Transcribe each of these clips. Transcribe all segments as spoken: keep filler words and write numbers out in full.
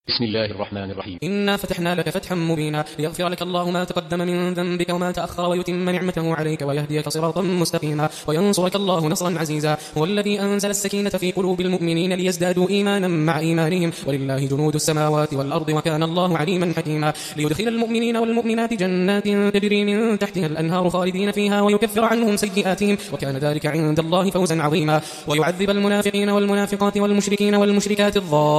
بسم الله الرحمن الرحيم. إنا فتحنا لك فتحا مبينا ليغفر لك الله ما تقدم من ذنبك وما تأخر ويتم نعمته عليك ويهديك صراطا مستقيما وينصرك الله نصرا عزيزا. هو الذي أنزل السكينة في قلوب المؤمنين ليزدادوا إيمانا مع إيمانهم ولله جنود السماوات والأرض وكان الله عليما حكيما. ليدخل المؤمنين والمؤمنات جنات تجري من تحتها الأنهار خالدين فيها ويكفر عنهم سيئاتهم وكان ذلك عند الله فوزا عظيما. ويعذب المنافقين والمنافقات والمشركين والمشركات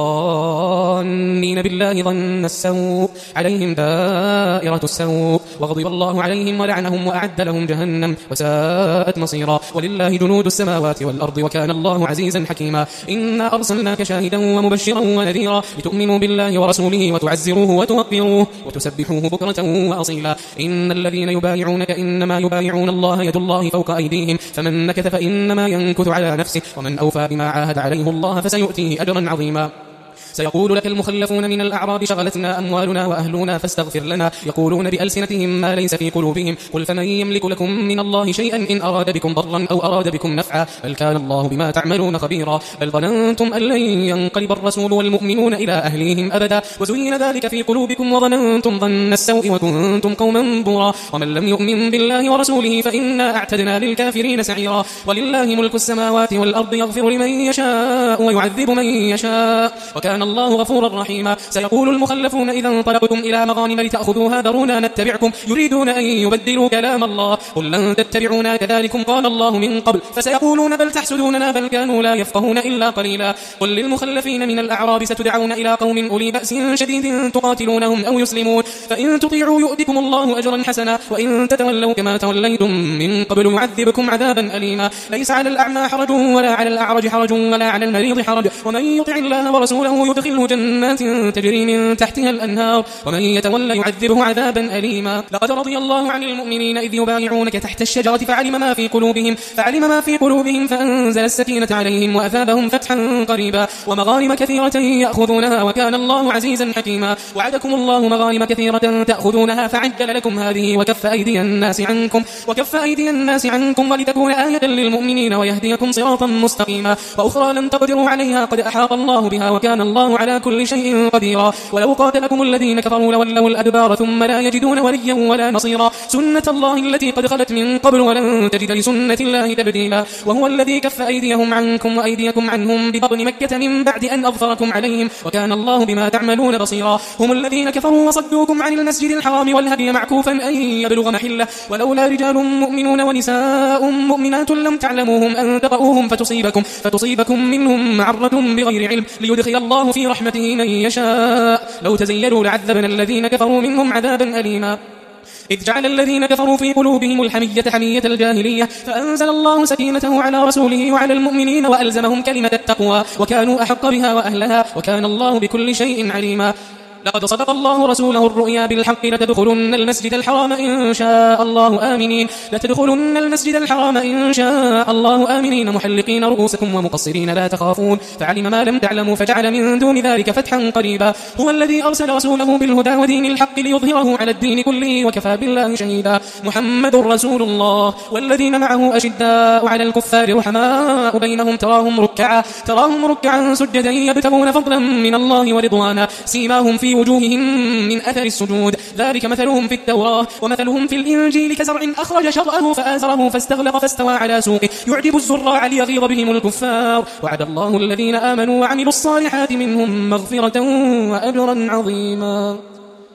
الظانين بالله ظن السوء عليهم دائرة السوء وغضب الله عليهم ولعنهم وأعد لهم جهنم وساءت مصيرا. ولله جنود السماوات والأرض وكان الله عزيزا حكيما. إنا أرسلناك شاهدا ومبشرا ونذيرا لتؤمنوا بالله ورسوله وتعزروه وتوقروه وتسبحوه بكرة وأصيلا. إن الذين يبايعونك إنما يبايعون الله يد الله فوق أيديهم فمن نكث فإنما ينكث على نفسه ومن أوفى بما عاهد عليه الله فسيؤتيه أجرا عظيما. سيقول لك المخلفون من الأعراب شغلتنا أموالنا وأهلنا فاستغفر لنا يقولون بألسنتهم ما ليس في قلوبهم قل فمن يملك لكم من الله شيئا إن أراد بكم ضرا أو أراد بكم نفعا بل كان الله بما تعملون خبيرا. بل ظننتم أن لن ينقلب الرسول والمؤمنون إلى أهليهم أبدا وزين ذلك في قلوبكم وظننتم ظن السوء وكنتم قوما بورا. ومن لم يؤمن بالله ورسوله فإنا أعتدنا للكافرين سعيرا. ولله ملك السماوات والأرض يغفر لمن يشاء ويعذب من يشاء وكان الله غفورا رحيما. سيقول المخلفون إذا انطلقتم إلى مغانم لتأخذوها ذرونا نتبعكم يريدون أن يبدلوا كلام الله قل لن تتبعونا كذلكم قال الله من قبل فسيقولون بل تحسدوننا بل كانوا لا يفقهون إلا قليلا. قل للمخلفين من الأعراب ستدعون إلى قوم أولي بأس شديد تقاتلونهم أو يسلمون فإن تطيعوا يؤتكم الله أجرا حسنا وإن تتولوا كما توليتم من قبل يعذبكم عذابا أليما. ليس على الأعمى حرج ولا على الأعرج حرج ولا على المريض حرج ومن يطع الله ورسوله يدخله جنات تجري من تحتها الأنهار ومن يتولى يعذبه عذابا أليما. لقد رضي الله عن المؤمنين إذ يبايعونك تحت الشجرة فعلم ما في قلوبهم فعلم ما في قلوبهم فأنزل السكينة عليهم وأثابهم فتحا قريبا ومغانم كثيرة يأخذونها وكان الله عزيزا حكيما. وعدكم الله مغانم كثيرة تأخذونها فعجل لكم هذه وكف أيدي الناس عنكم وكف أيدي الناس عنكم ولتكون آية للمؤمنين ويهديكم صراطا مستقيما. وأخرى لم تقدروا عليها قد أحاط الله بها وكان الله على كل شيء قديرا. ولو قاتلكم الذين كفروا لولوا الأدبار ثم لا يجدون وليا ولا نصيرا. سنة الله التي قد خلت من قبل ولن تجد لسنة الله تبديلا. وهو الذي كف أيديهم عنكم وأيديكم عنهم ببطن مكة من بعد أن أظفركم عليهم وكان الله بما تعملون بصيرا. هم الذين كفروا وصدوكم عن المسجد الحرام والهدي معكوفا أن يبلغ محله ولولا رجال مؤمنون ونساء مؤمنات لم تعلموهم أن تطؤوهم فتصيبكم, فتصيبكم منهم معرة بغير علم ليدخل الله في رحمته من يشاء. لو تزيلوا لعذبنا الذين كفروا منهم عذابا أليما. إذ جعل الذين كفروا في قلوبهم الحمية حمية الجاهلية فأنزل الله سكينته على رسوله وعلى المؤمنين وألزمهم كلمة التقوى وكانوا أحق بها وأهلها وكان الله بكل شيء عليما. لقد صدق الله رسوله الرؤيا بالحق لتدخلن المسجد الحرام إن شاء الله آمنين لتدخلن المسجد الحرام إن شاء الله آمنين محلقين رؤوسكم ومقصرين لا تخافون فعلم ما لم تعلموا فجعل من دون ذلك فتحا قريبا. هو الذي أرسل رسوله بالهدى ودين الحق ليظهره على الدين كله وكفى بالله شهيدا. محمد رسول الله والذين معه أشداء على الكفار رحماء بينهم تراهم ركعا تراهم ركعا سجدا يبتغون فضلا من الله ورضوانا سيماهم في وجوههم من أثر السجود ذلك مثلهم في التوراة ومثلهم في الإنجيل كزرع أخرج شطأه فآزره فاستغلق فاستوى على سوقه يعجب الزراع ليغيظ بهم الكفار. وعد الله الذين آمنوا وعملوا الصالحات منهم مغفرة وأجرا عظيما.